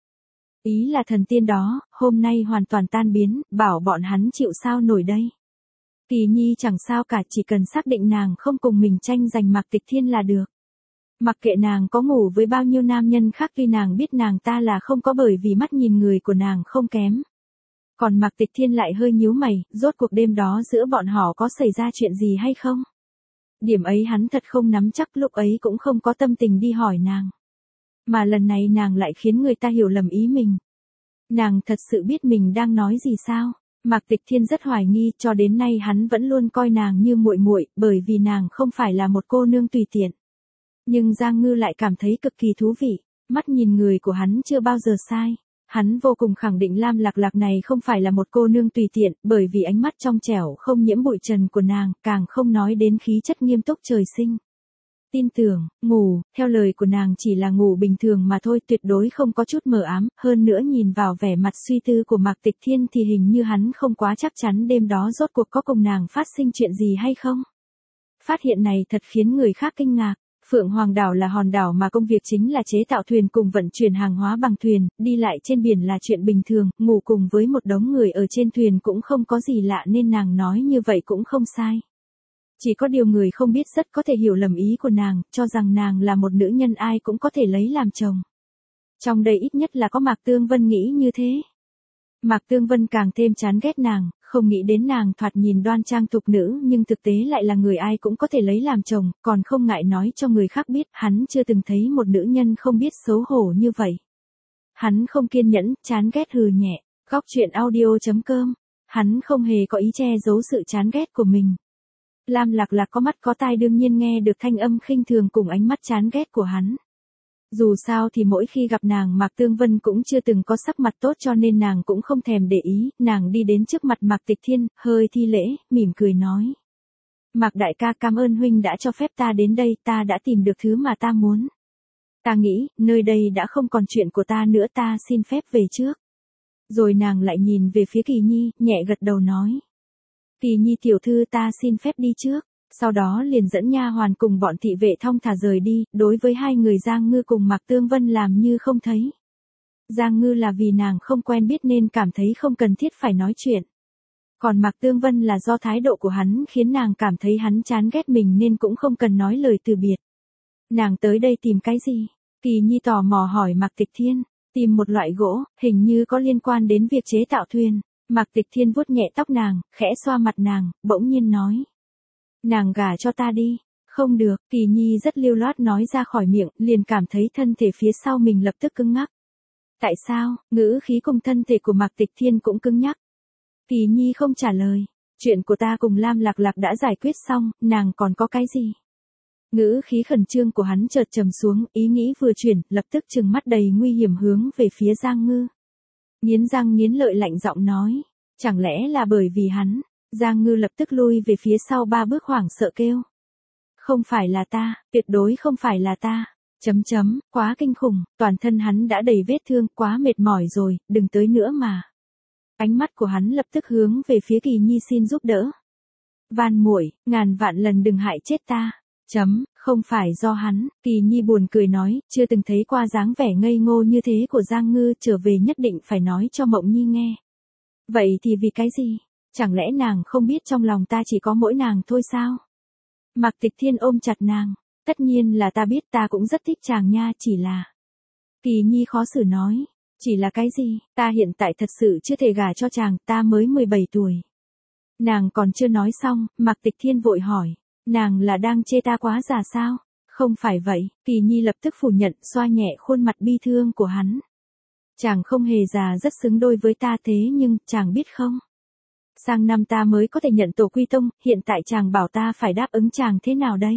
Speaker 1: Ý là thần tiên đó, hôm nay hoàn toàn tan biến, bảo bọn hắn chịu sao nổi đây. Kỳ Nhi chẳng sao cả, chỉ cần xác định nàng không cùng mình tranh giành Mạc Tịch Thiên là được. Mặc kệ nàng có ngủ với bao nhiêu nam nhân khác, tuy nàng biết nàng ta là không có, bởi vì mắt nhìn người của nàng không kém. Còn Mạc Tịch Thiên lại hơi nhíu mày, rốt cuộc đêm đó giữa bọn họ có xảy ra chuyện gì hay không? Điểm ấy hắn thật không nắm chắc, lúc ấy cũng không có tâm tình đi hỏi nàng. Mà lần này nàng lại khiến người ta hiểu lầm ý mình. Nàng thật sự biết mình đang nói gì sao? Mạc Tịch Thiên rất hoài nghi, cho đến nay hắn vẫn luôn coi nàng như muội muội, bởi vì nàng không phải là một cô nương tùy tiện. Nhưng Giang Ngư lại cảm thấy cực kỳ thú vị, mắt nhìn người của hắn chưa bao giờ sai. Hắn vô cùng khẳng định Lam Lạc Lạc này không phải là một cô nương tùy tiện, bởi vì ánh mắt trong trẻo không nhiễm bụi trần của nàng, càng không nói đến khí chất nghiêm túc trời sinh. Tin tưởng, ngủ, theo lời của nàng chỉ là ngủ bình thường mà thôi, tuyệt đối không có chút mờ ám, hơn nữa nhìn vào vẻ mặt suy tư của Mạc Tịch Thiên thì hình như hắn không quá chắc chắn đêm đó rốt cuộc có cùng nàng phát sinh chuyện gì hay không. Phát hiện này thật khiến người khác kinh ngạc. Phượng Hoàng đảo là hòn đảo mà công việc chính là chế tạo thuyền cùng vận chuyển hàng hóa bằng thuyền, đi lại trên biển là chuyện bình thường, ngủ cùng với một đống người ở trên thuyền cũng không có gì lạ, nên nàng nói như vậy cũng không sai. Chỉ có điều người không biết rất có thể hiểu lầm ý của nàng, cho rằng nàng là một nữ nhân ai cũng có thể lấy làm chồng. Trong đây ít nhất là có Mạc Tương Vân nghĩ như thế. Mạc Tương Vân càng thêm chán ghét nàng, không nghĩ đến nàng thoạt nhìn đoan trang tục nữ nhưng thực tế lại là người ai cũng có thể lấy làm chồng, còn không ngại nói cho người khác biết, hắn chưa từng thấy một nữ nhân không biết xấu hổ như vậy. Hắn không kiên nhẫn, chán ghét hừ nhẹ, góc truyện audio chấm com, hắn không hề có ý che giấu sự chán ghét của mình. Lam Lạc Lạc có mắt có tai đương nhiên nghe được thanh âm khinh thường cùng ánh mắt chán ghét của hắn. Dù sao thì mỗi khi gặp nàng Mạc Tương Vân cũng chưa từng có sắc mặt tốt, cho nên nàng cũng không thèm để ý, nàng đi đến trước mặt Mạc Tịch Thiên, hơi thi lễ, mỉm cười nói. Mạc đại ca, cảm ơn huynh đã cho phép ta đến đây, ta đã tìm được thứ mà ta muốn. Ta nghĩ, nơi đây đã không còn chuyện của ta nữa, ta xin phép về trước. Rồi nàng lại nhìn về phía Kỳ Nhi, nhẹ gật đầu nói. Kỳ Nhi tiểu thư ta xin phép đi trước. Sau đó liền dẫn nha hoàn cùng bọn thị vệ thong thả rời đi, đối với hai người Giang Ngư cùng Mạc Tương Vân làm như không thấy. Giang Ngư là vì nàng không quen biết nên cảm thấy không cần thiết phải nói chuyện. Còn Mạc Tương Vân là do thái độ của hắn khiến nàng cảm thấy hắn chán ghét mình nên cũng không cần nói lời từ biệt. Nàng tới đây tìm cái gì? Kỳ Nhi tò mò hỏi Mạc Tịch Thiên. Tìm một loại gỗ, hình như có liên quan đến việc chế tạo thuyền. Mạc Tịch Thiên vuốt nhẹ tóc nàng, khẽ xoa mặt nàng, bỗng nhiên nói. Nàng gả cho ta đi. Không được, Kỳ Nhi rất lưu loát nói ra khỏi miệng, liền cảm thấy thân thể phía sau mình lập tức cứng ngắc. Tại sao? Ngữ khí cùng thân thể của Mạc Tịch Thiên cũng cứng nhắc. Kỳ Nhi không trả lời. Chuyện của ta cùng Lam Lạc Lạc đã giải quyết xong, nàng còn có cái gì? Ngữ khí khẩn trương của hắn chợt trầm xuống, ý nghĩ vừa chuyển, lập tức trừng mắt đầy nguy hiểm hướng về phía Giang Ngư. Nghiến răng nghiến lợi lạnh giọng nói. Chẳng lẽ là bởi vì hắn? Giang Ngư lập tức lui về phía sau ba bước hoảng sợ kêu. Không phải là ta, tuyệt đối không phải là ta. Chấm chấm, quá kinh khủng, toàn thân hắn đã đầy vết thương, quá mệt mỏi rồi, đừng tới nữa mà. Ánh mắt của hắn lập tức hướng về phía Kỳ Nhi xin giúp đỡ. Van muội, ngàn vạn lần đừng hại chết ta. Chấm, không phải do hắn. Kỳ Nhi buồn cười nói, chưa từng thấy qua dáng vẻ ngây ngô như thế của Giang Ngư, trở về nhất định phải nói cho Mộng Nhi nghe. Vậy thì vì cái gì? Chẳng lẽ nàng không biết trong lòng ta chỉ có mỗi nàng thôi sao? Mạc Tịch Thiên ôm chặt nàng. Tất nhiên là ta biết, ta cũng rất thích chàng nha, chỉ là. Kỳ Nhi khó xử nói. Chỉ là cái gì? Ta hiện tại thật sự chưa thể gả cho chàng, ta mới mười bảy tuổi. Nàng còn chưa nói xong, Mạc Tịch Thiên vội hỏi. Nàng là đang chê ta quá già sao? Không phải vậy, Kỳ Nhi lập tức phủ nhận, xoa nhẹ khuôn mặt bi thương của hắn. Chàng không hề già, rất xứng đôi với ta, thế nhưng, chàng biết không? Sang năm ta mới có thể nhận tổ quy tông, hiện tại chàng bảo ta phải đáp ứng chàng thế nào đây?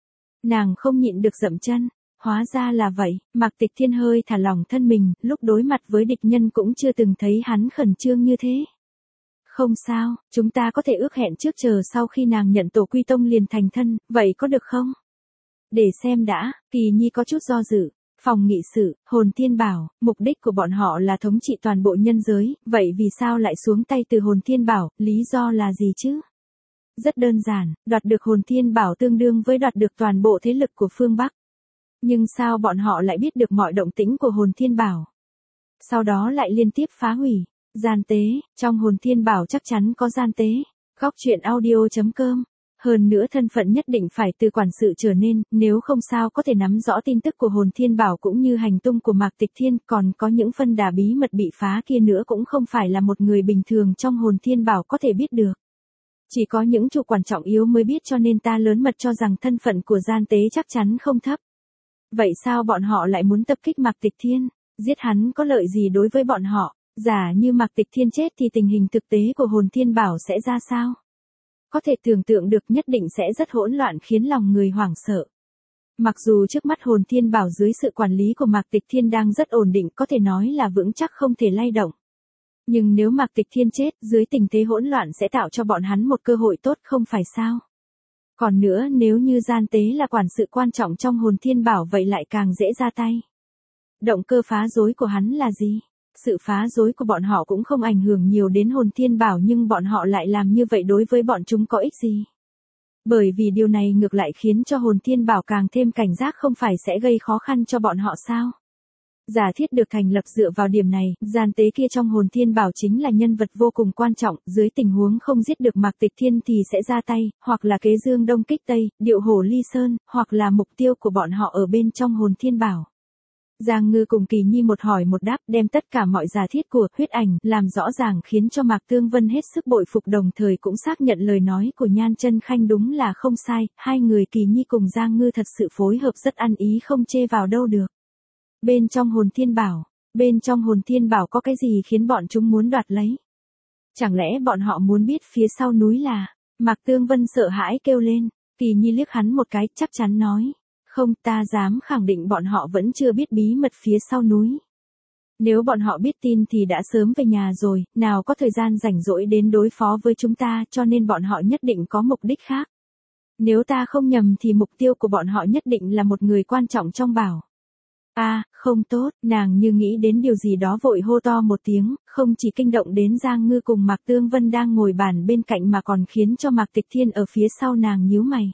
Speaker 1: Nàng không nhịn được dậm chân. Hóa ra là vậy, Mạc Tịch Thiên hơi thả lỏng thân mình, lúc đối mặt với địch nhân cũng chưa từng thấy hắn khẩn trương như thế. Không sao, chúng ta có thể ước hẹn trước, chờ sau khi nàng nhận tổ quy tông liền thành thân, vậy có được không? Để xem đã. Kỳ Nhi có chút do dự. Phòng nghị sự, Hồn Thiên Bảo, mục đích của bọn họ là thống trị toàn bộ nhân giới, vậy vì sao lại xuống tay từ Hồn Thiên Bảo, lý do là gì chứ? Rất đơn giản, đoạt được Hồn Thiên Bảo tương đương với đoạt được toàn bộ thế lực của phương Bắc. Nhưng sao bọn họ lại biết được mọi động tĩnh của Hồn Thiên Bảo? Sau đó lại liên tiếp phá hủy. Gian tế, trong Hồn Thiên Bảo chắc chắn có gian tế. Góc truyện audio chấm com. Hơn nữa thân phận nhất định phải từ quản sự trở nên, nếu không sao có thể nắm rõ tin tức của Hồn Thiên Bảo cũng như hành tung của Mạc Tịch Thiên, còn có những phân đà bí mật bị phá kia nữa cũng không phải là một người bình thường trong Hồn Thiên Bảo có thể biết được. Chỉ có những chủ quản trọng yếu mới biết, cho nên ta lớn mật cho rằng thân phận của gian tế chắc chắn không thấp. Vậy sao bọn họ lại muốn tập kích Mạc Tịch Thiên? Giết hắn có lợi gì đối với bọn họ? Giả như Mạc Tịch Thiên chết thì tình hình thực tế của Hồn Thiên Bảo sẽ ra sao? Có thể tưởng tượng được, nhất định sẽ rất hỗn loạn, khiến lòng người hoảng sợ. Mặc dù trước mắt Hồn Thiên Bảo dưới sự quản lý của Mạc Tịch Thiên đang rất ổn định, có thể nói là vững chắc không thể lay động. Nhưng nếu Mạc Tịch Thiên chết, dưới tình thế hỗn loạn sẽ tạo cho bọn hắn một cơ hội tốt, không phải sao? Còn nữa, nếu như gian tế là quản sự quan trọng trong Hồn Thiên Bảo vậy lại càng dễ ra tay. Động cơ phá rối của hắn là gì? Sự phá rối của bọn họ cũng không ảnh hưởng nhiều đến Hồn Thiên Bảo, nhưng bọn họ lại làm như vậy đối với bọn chúng có ích gì? Bởi vì điều này ngược lại khiến cho Hồn Thiên Bảo càng thêm cảnh giác, không phải sẽ gây khó khăn cho bọn họ sao? Giả thiết được thành lập dựa vào điểm này, gian tế kia trong Hồn Thiên Bảo chính là nhân vật vô cùng quan trọng, dưới tình huống không giết được Mạc Tịch Thiên thì sẽ ra tay, hoặc là kế dương đông kích tây, điệu hổ ly sơn, hoặc là mục tiêu của bọn họ ở bên trong Hồn Thiên Bảo. Giang Ngư cùng Kỳ Nhi một hỏi một đáp, đem tất cả mọi giả thiết của huyết ảnh làm rõ ràng, khiến cho Mạc Tương Vân hết sức bội phục, đồng thời cũng xác nhận lời nói của Nhan Chân Khanh đúng là không sai, hai người Kỳ Nhi cùng Giang Ngư thật sự phối hợp rất ăn ý, không chê vào đâu được. Bên trong Hồn Thiên Bảo, bên trong Hồn Thiên Bảo có cái gì khiến bọn chúng muốn đoạt lấy? Chẳng lẽ bọn họ muốn biết phía sau núi là? Mạc Tương Vân sợ hãi kêu lên. Kỳ Nhi liếc hắn một cái, chắc chắn nói. Không, ta dám khẳng định bọn họ vẫn chưa biết bí mật phía sau núi. Nếu bọn họ biết tin thì đã sớm về nhà rồi, nào có thời gian rảnh rỗi đến đối phó với chúng ta, cho nên bọn họ nhất định có mục đích khác. Nếu ta không nhầm thì mục tiêu của bọn họ nhất định là một người quan trọng trong bảo. a không tốt, nàng như nghĩ đến điều gì đó vội hô to một tiếng, không chỉ kinh động đến Giang Ngư cùng Mạc Tương Vân đang ngồi bàn bên cạnh mà còn khiến cho Mạc Tịch Thiên ở phía sau nàng nhíu mày.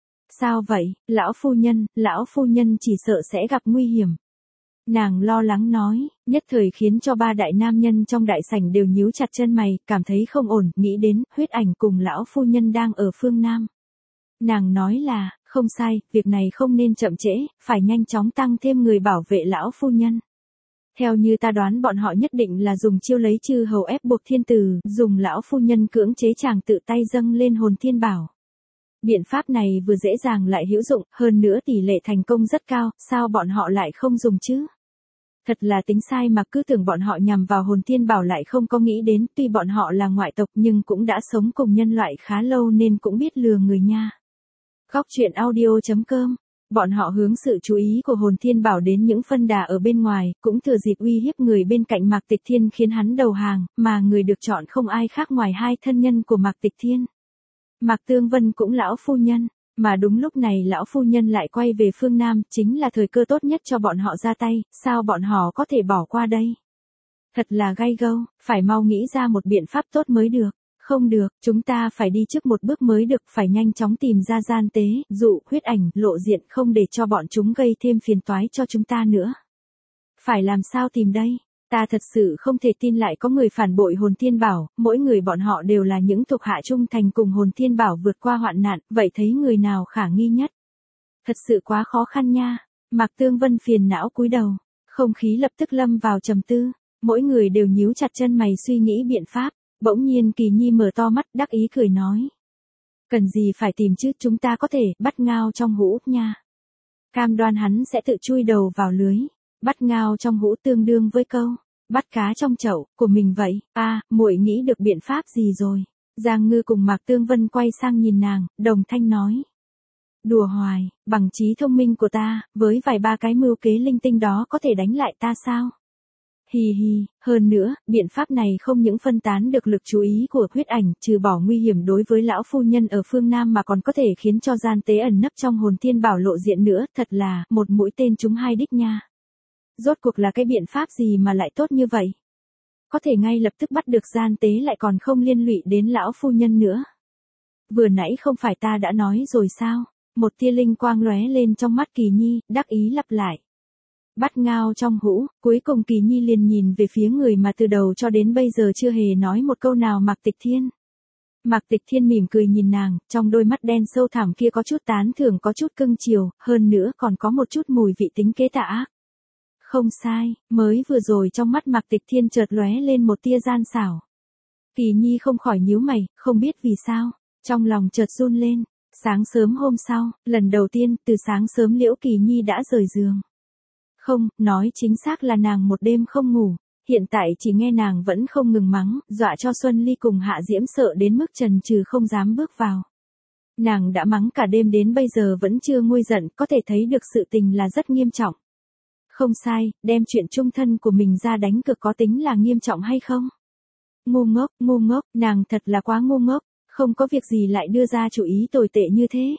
Speaker 1: Sao vậy, lão phu nhân, lão phu nhân chỉ sợ sẽ gặp nguy hiểm. Nàng lo lắng nói, nhất thời khiến cho ba đại nam nhân trong đại sảnh đều nhíu chặt chân mày, cảm thấy không ổn, nghĩ đến, Huyết Ảnh cùng lão phu nhân đang ở phương Nam. Nàng nói là, không sai, việc này không nên chậm trễ, phải nhanh chóng tăng thêm người bảo vệ lão phu nhân. Theo như ta đoán bọn họ nhất định là dùng chiêu lấy chư hầu ép buộc thiên tử, dùng lão phu nhân cưỡng chế chàng tự tay dâng lên hồn thiên bảo. Biện pháp này vừa dễ dàng lại hữu dụng, hơn nữa tỷ lệ thành công rất cao, sao bọn họ lại không dùng chứ? Thật là tính sai mà cứ tưởng bọn họ nhằm vào hồn thiên bảo lại không có nghĩ đến, tuy bọn họ là ngoại tộc nhưng cũng đã sống cùng nhân loại khá lâu nên cũng biết lừa người nha. Góc truyện audio chấm com. Bọn họ hướng sự chú ý của hồn thiên bảo đến những phân đà ở bên ngoài, cũng thừa dịp uy hiếp người bên cạnh Mạc Tịch Thiên khiến hắn đầu hàng, mà người được chọn không ai khác ngoài hai thân nhân của Mạc Tịch Thiên. Mạc Tương Vân cũng lão phu nhân, mà đúng lúc này lão phu nhân lại quay về phương Nam, chính là thời cơ tốt nhất cho bọn họ ra tay, sao bọn họ có thể bỏ qua đây? Thật là gay gâu, phải mau nghĩ ra một biện pháp tốt mới được. Không được, chúng ta phải đi trước một bước mới được, phải nhanh chóng tìm ra gian tế, dụ, Huyết Ảnh, lộ diện không để cho bọn chúng gây thêm phiền toái cho chúng ta nữa. Phải làm sao tìm đây? Ta thật sự không thể tin lại có người phản bội hồn thiên bảo, mỗi người bọn họ đều là những thuộc hạ trung thành cùng hồn thiên bảo vượt qua hoạn nạn, vậy thấy người nào khả nghi nhất? Thật sự quá khó khăn nha. Mạc Tương Vân phiền não cúi đầu, không khí lập tức lâm vào trầm tư, mỗi người đều nhíu chặt chân mày suy nghĩ biện pháp. Bỗng nhiên Kỳ Nhi mở to mắt đắc ý cười nói. Cần gì phải tìm chứ, chúng ta có thể bắt ngao trong hũ nha. Cam đoan hắn sẽ tự chui đầu vào lưới. Bắt ngao trong hũ tương đương với câu bắt cá trong chậu của mình vậy. A, à, muội nghĩ được biện pháp gì rồi? Giang Ngư cùng Mạc Tương Vân quay sang nhìn nàng, đồng thanh nói. Đùa hoài, bằng trí thông minh của ta, với vài ba cái mưu kế linh tinh đó có thể đánh lại ta sao? Hì hì, hơn nữa, biện pháp này không những phân tán được lực chú ý của Huyết Ảnh, trừ bỏ nguy hiểm đối với lão phu nhân ở phương Nam mà còn có thể khiến cho gian tế ẩn nấp trong hồn thiên bảo lộ diện nữa, thật là, một mũi tên trúng hai đích nha. Rốt cuộc là cái biện pháp gì mà lại tốt như vậy? Có thể ngay lập tức bắt được gian tế lại còn không liên lụy đến lão phu nhân nữa. Vừa nãy không phải ta đã nói rồi sao? Một tia linh quang lóe lên trong mắt Kỳ Nhi, đắc ý lặp lại. Bắt ngao trong hũ, cuối cùng Kỳ Nhi liền nhìn về phía người mà từ đầu cho đến bây giờ chưa hề nói một câu nào Mạc Tịch Thiên. Mạc Tịch Thiên mỉm cười nhìn nàng, trong đôi mắt đen sâu thẳm kia có chút tán thưởng có chút cưng chiều, hơn nữa còn có một chút mùi vị tính kế tà ác. Không sai, mới vừa rồi trong mắt Mạc Tịch Thiên chợt lóe lên một tia gian xảo. Kỳ Nhi không khỏi nhíu mày, không biết vì sao, trong lòng chợt run lên. Sáng sớm hôm sau, lần đầu tiên, từ sáng sớm Liễu Kỳ Nhi đã rời giường. Không, nói chính xác là nàng một đêm không ngủ, hiện tại chỉ nghe nàng vẫn không ngừng mắng, dọa cho Xuân Ly cùng Hạ Diễm sợ đến mức trần trừ không dám bước vào. Nàng đã mắng cả đêm đến bây giờ vẫn chưa nguôi giận, có thể thấy được sự tình là rất nghiêm trọng. Không sai, đem chuyện chung thân của mình ra đánh cược có tính là nghiêm trọng hay không? Ngu ngốc, ngu ngốc, nàng thật là quá ngu ngốc, không có việc gì lại đưa ra chủ ý tồi tệ như thế.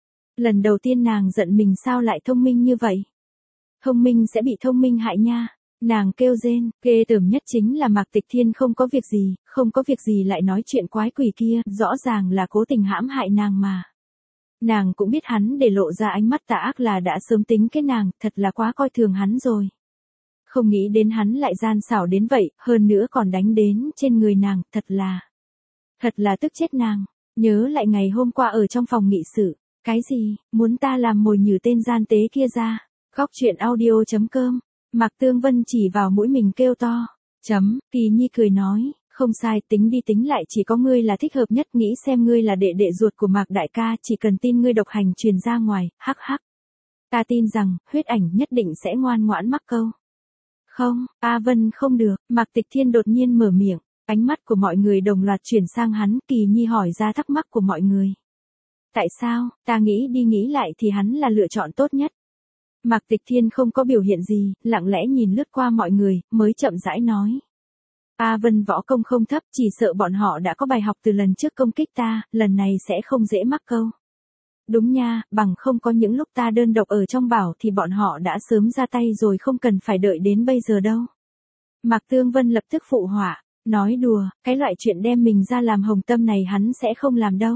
Speaker 1: Lần đầu tiên nàng giận mình sao lại thông minh như vậy? Thông minh sẽ bị thông minh hại nha. Nàng kêu rên, ghê tởm nhất chính là Mạc Tịch Thiên không có việc gì, không có việc gì lại nói chuyện quái quỷ kia, rõ ràng là cố tình hãm hại nàng mà. Nàng cũng biết hắn để lộ ra ánh mắt tà ác là đã sớm tính cái nàng, thật là quá coi thường hắn rồi. Không nghĩ đến hắn lại gian xảo đến vậy, hơn nữa còn đánh đến trên người nàng, thật là, thật là tức chết nàng. Nhớ lại ngày hôm qua ở trong phòng nghị sự, cái gì, muốn ta làm mồi nhử tên gian tế kia ra. Góc truyện audio chấm com. Mạc Tương Vân chỉ vào mũi mình kêu to. Chấm, Kỳ Nhi cười nói, không sai, tính đi tính lại chỉ có ngươi là thích hợp nhất, nghĩ xem ngươi là đệ đệ ruột của Mạc đại ca, chỉ cần tin ngươi độc hành truyền ra ngoài, hắc hắc. Ta tin rằng, Huyết Ảnh nhất định sẽ ngoan ngoãn mắc câu. Không, A Vân không được, Mạc Tịch Thiên đột nhiên mở miệng, ánh mắt của mọi người đồng loạt chuyển sang hắn, Kỳ Nhi hỏi ra thắc mắc của mọi người. Tại sao, ta nghĩ đi nghĩ lại thì hắn là lựa chọn tốt nhất. Mạc Tịch Thiên không có biểu hiện gì, lặng lẽ nhìn lướt qua mọi người, mới chậm rãi nói. A Vân võ công không thấp, chỉ sợ bọn họ đã có bài học từ lần trước công kích ta, lần này sẽ không dễ mắc câu. Đúng nha, bằng không có những lúc ta đơn độc ở trong bảo thì bọn họ đã sớm ra tay rồi, không cần phải đợi đến bây giờ đâu. Mạc Tương Vân lập tức phụ họa, nói đùa, cái loại chuyện đem mình ra làm hồng tâm này hắn sẽ không làm đâu.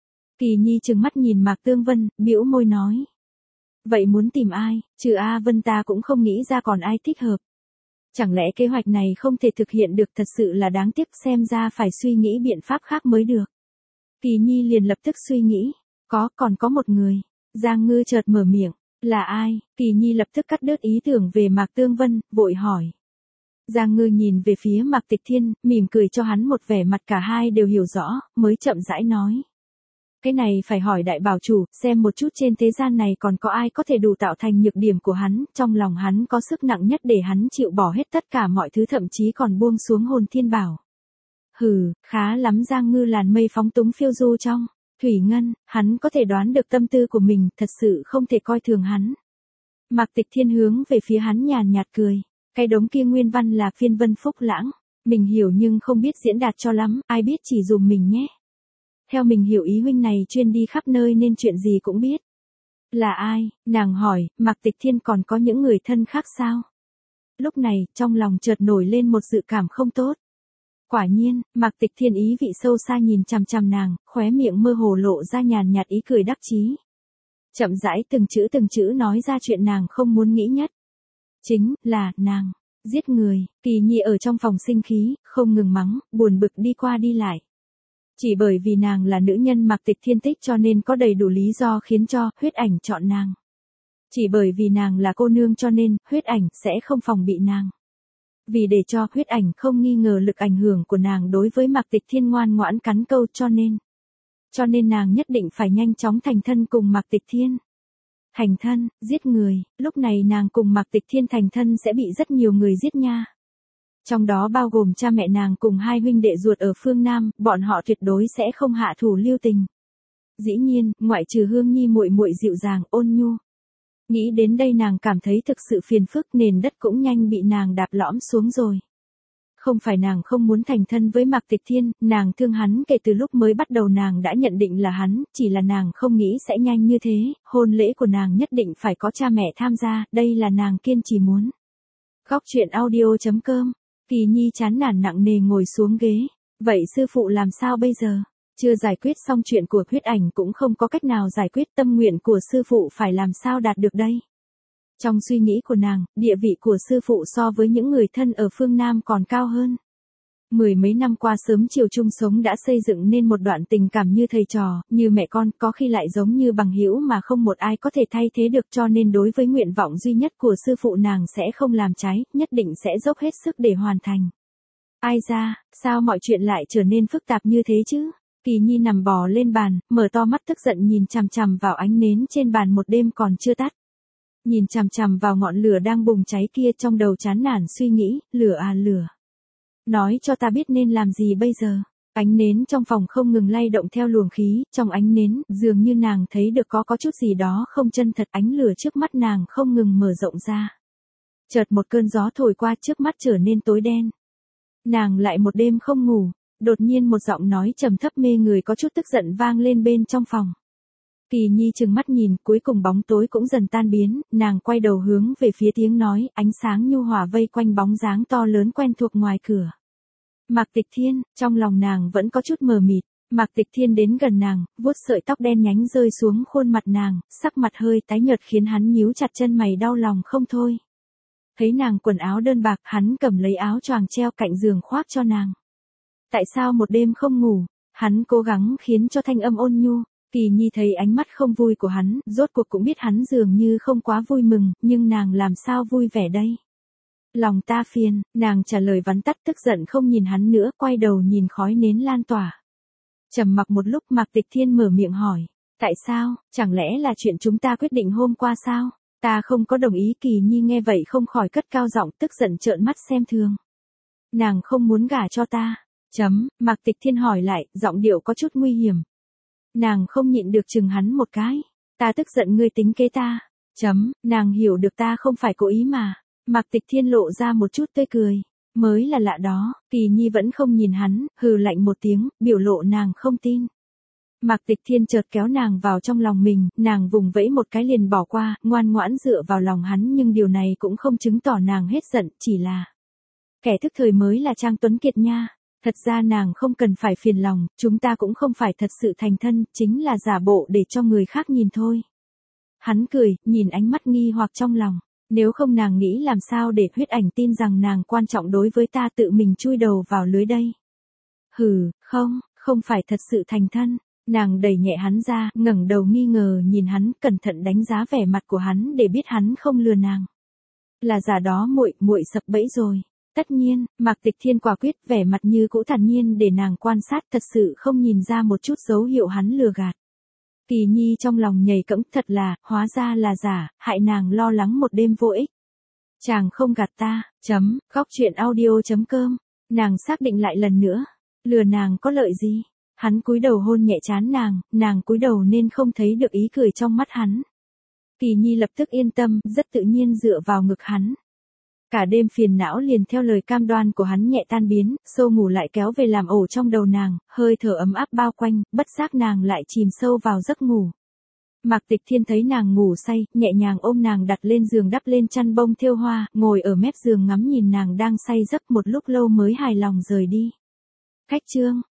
Speaker 1: Kỳ Nhi trừng mắt nhìn Mạc Tương Vân, bĩu môi nói. Vậy muốn tìm ai, trừ A Vân ta cũng không nghĩ ra còn ai thích hợp. Chẳng lẽ kế hoạch này không thể thực hiện được, thật sự là đáng tiếc, xem ra phải suy nghĩ biện pháp khác mới được. Kỳ Nhi liền lập tức suy nghĩ, có, còn có một người. Giang Ngư chợt mở miệng, là ai? Kỳ Nhi lập tức cắt đứt ý tưởng về Mạc Tương Vân, vội hỏi. Giang Ngư nhìn về phía Mạc Tịch Thiên, mỉm cười cho hắn một vẻ mặt cả hai đều hiểu rõ, mới chậm rãi nói. Cái này phải hỏi đại bảo chủ, xem một chút trên thế gian này còn có ai có thể đủ tạo thành nhược điểm của hắn, trong lòng hắn có sức nặng nhất để hắn chịu bỏ hết tất cả mọi thứ, thậm chí còn buông xuống hồn thiên bảo. Hừ, khá lắm. Giang Ngư làn mây phóng túng phiêu du trong thủy ngân, hắn có thể đoán được tâm tư của mình, thật sự không thể coi thường hắn. Mạc Tịch Thiên hướng về phía hắn nhàn nhạt cười, cái đống kia nguyên văn là phiên vân phúc lãng, mình hiểu nhưng không biết diễn đạt cho lắm, ai biết chỉ dùm mình nhé. Theo mình hiểu ý huynh này chuyên đi khắp nơi nên chuyện gì cũng biết. Là ai? Nàng hỏi. Mạc Tịch Thiên còn có những người thân khác sao? Lúc này, trong lòng chợt nổi lên một dự cảm không tốt. Quả nhiên, Mạc Tịch Thiên ý vị sâu xa nhìn chằm chằm nàng, khóe miệng mơ hồ lộ ra nhàn nhạt ý cười đắc chí. Chậm rãi từng chữ từng chữ nói ra chuyện nàng không muốn nghĩ nhất. Chính là, nàng, giết người. Kỳ Nhi ở trong phòng sinh khí, không ngừng mắng, buồn bực đi qua đi lại. Chỉ bởi vì nàng là nữ nhân Mạc Tịch Thiên thích cho nên có đầy đủ lý do khiến cho huyết ảnh chọn nàng. Chỉ bởi vì nàng là cô nương cho nên huyết ảnh sẽ không phòng bị nàng. Vì để cho huyết ảnh không nghi ngờ lực ảnh hưởng của nàng đối với Mạc Tịch Thiên, ngoan ngoãn cắn câu cho nên. Cho nên nàng nhất định phải nhanh chóng thành thân cùng Mạc Tịch Thiên. Thành thân, giết người, lúc này nàng cùng Mạc Tịch Thiên thành thân sẽ bị rất nhiều người giết nha. Trong đó bao gồm cha mẹ nàng cùng hai huynh đệ ruột ở phương Nam, bọn họ tuyệt đối sẽ không hạ thủ lưu tình. Dĩ nhiên, ngoại trừ Hương Nhi muội muội dịu dàng, ôn nhu. Nghĩ đến đây nàng cảm thấy thực sự phiền phức, nền đất cũng nhanh bị nàng đạp lõm xuống rồi. Không phải nàng không muốn thành thân với Mạc Tịch Thiên, nàng thương hắn kể từ lúc mới bắt đầu nàng đã nhận định là hắn, chỉ là nàng không nghĩ sẽ nhanh như thế, hôn lễ của nàng nhất định phải có cha mẹ tham gia, đây là nàng kiên trì muốn. Góc truyện audio chấm com. Kỳ Nhi chán nản nặng nề ngồi xuống ghế. Vậy sư phụ làm sao bây giờ? Chưa giải quyết xong chuyện của huyết ảnh cũng không có cách nào giải quyết, tâm nguyện của sư phụ phải làm sao đạt được đây? Trong suy nghĩ của nàng, địa vị của sư phụ so với những người thân ở phương Nam còn cao hơn. Mười mấy năm qua sớm chiều chung sống đã xây dựng nên một đoạn tình cảm như thầy trò, như mẹ con, có khi lại giống như bằng hữu mà không một ai có thể thay thế được, cho nên đối với nguyện vọng duy nhất của sư phụ nàng sẽ không làm trái, nhất định sẽ dốc hết sức để hoàn thành. Ai ra, sao mọi chuyện lại trở nên phức tạp như thế chứ? Kỳ Nhi nằm bò lên bàn, mở to mắt tức giận nhìn chằm chằm vào ánh nến trên bàn một đêm còn chưa tắt. Nhìn chằm chằm vào ngọn lửa đang bùng cháy kia, trong đầu chán nản suy nghĩ, lửa à lửa. Nói cho ta biết nên làm gì bây giờ. Ánh nến trong phòng không ngừng lay động theo luồng khí, trong ánh nến, dường như nàng thấy được có có chút gì đó không chân thật, ánh lửa trước mắt nàng không ngừng mở rộng ra. Chợt một cơn gió thổi qua, trước mắt trở nên tối đen. Nàng lại một đêm không ngủ, đột nhiên một giọng nói trầm thấp mê người có chút tức giận vang lên bên trong phòng. Kỳ Nhi trừng mắt nhìn, cuối cùng bóng tối cũng dần tan biến, nàng quay đầu hướng về phía tiếng nói, ánh sáng nhu hòa vây quanh bóng dáng to lớn quen thuộc ngoài cửa. Mạc Tịch Thiên, trong lòng nàng vẫn có chút mờ mịt, Mạc Tịch Thiên đến gần nàng, vuốt sợi tóc đen nhánh rơi xuống khuôn mặt nàng, sắc mặt hơi tái nhợt khiến hắn nhíu chặt chân mày đau lòng không thôi. Thấy nàng quần áo đơn bạc, hắn cầm lấy áo choàng treo cạnh giường khoác cho nàng. Tại sao một đêm không ngủ? Hắn cố gắng khiến cho thanh âm ôn nhu. Kỳ Nhi thấy ánh mắt không vui của hắn, rốt cuộc cũng biết hắn dường như không quá vui mừng, nhưng nàng làm sao vui vẻ đây? Lòng ta phiền, nàng trả lời vắn tắt, tức giận không nhìn hắn nữa, quay đầu nhìn khói nến lan tỏa. Trầm mặc một lúc, Mạc Tịch Thiên mở miệng hỏi, tại sao, chẳng lẽ là chuyện chúng ta quyết định hôm qua sao? Ta không có đồng ý. Kỳ Nhi nghe vậy không khỏi cất cao giọng, tức giận trợn mắt xem thường. Nàng không muốn gả cho ta. Chấm, Mạc Tịch Thiên hỏi lại, giọng điệu có chút nguy hiểm. Nàng không nhịn được chừng hắn một cái. Ta tức giận ngươi tính kế ta. Chấm, nàng hiểu được ta không phải cố ý mà. Mạc Tịch Thiên lộ ra một chút tươi cười. Mới là lạ đó. Kỳ Nhi vẫn không nhìn hắn, hừ lạnh một tiếng, biểu lộ nàng không tin. Mạc Tịch Thiên chợt kéo nàng vào trong lòng mình, nàng vùng vẫy một cái liền bỏ qua, ngoan ngoãn dựa vào lòng hắn, nhưng điều này cũng không chứng tỏ nàng hết giận, chỉ là kẻ thức thời mới là Trang Tuấn Kiệt nha. Thật ra nàng không cần phải phiền lòng, chúng ta cũng không phải thật sự thành thân, chính là giả bộ để cho người khác nhìn thôi. Hắn cười, nhìn ánh mắt nghi hoặc trong lòng. Nếu không nàng nghĩ làm sao để huyết ảnh tin rằng nàng quan trọng đối với ta, tự mình chui đầu vào lưới đây. Hừ, không, không phải thật sự thành thân. Nàng đẩy nhẹ hắn ra, ngẩng đầu nghi ngờ nhìn hắn, cẩn thận đánh giá vẻ mặt của hắn để biết hắn không lừa nàng. Là giả đó muội, muội sập bẫy rồi. Tất nhiên, Mạc Tịch Thiên quả quyết, vẻ mặt như cũ thản nhiên để nàng quan sát, thật sự không nhìn ra một chút dấu hiệu hắn lừa gạt. Kỳ Nhi trong lòng nhảy cẫng, thật là, hóa ra là giả, hại nàng lo lắng một đêm vô ích. Chàng không gạt ta, chấm, góc truyện audio chấm com. Nàng xác định lại lần nữa, lừa nàng có lợi gì? Hắn cúi đầu hôn nhẹ trán nàng, nàng cúi đầu nên không thấy được ý cười trong mắt hắn. Kỳ Nhi lập tức yên tâm, rất tự nhiên dựa vào ngực hắn. Cả đêm phiền não liền theo lời cam đoan của hắn nhẹ tan biến, sâu ngủ lại kéo về làm ổ trong đầu nàng, hơi thở ấm áp bao quanh, bất giác nàng lại chìm sâu vào giấc ngủ. Mạc Tịch Thiên thấy nàng ngủ say, nhẹ nhàng ôm nàng đặt lên giường, đắp lên chăn bông thêu hoa, ngồi ở mép giường ngắm nhìn nàng đang say giấc, một lúc lâu mới hài lòng rời đi. Khách chương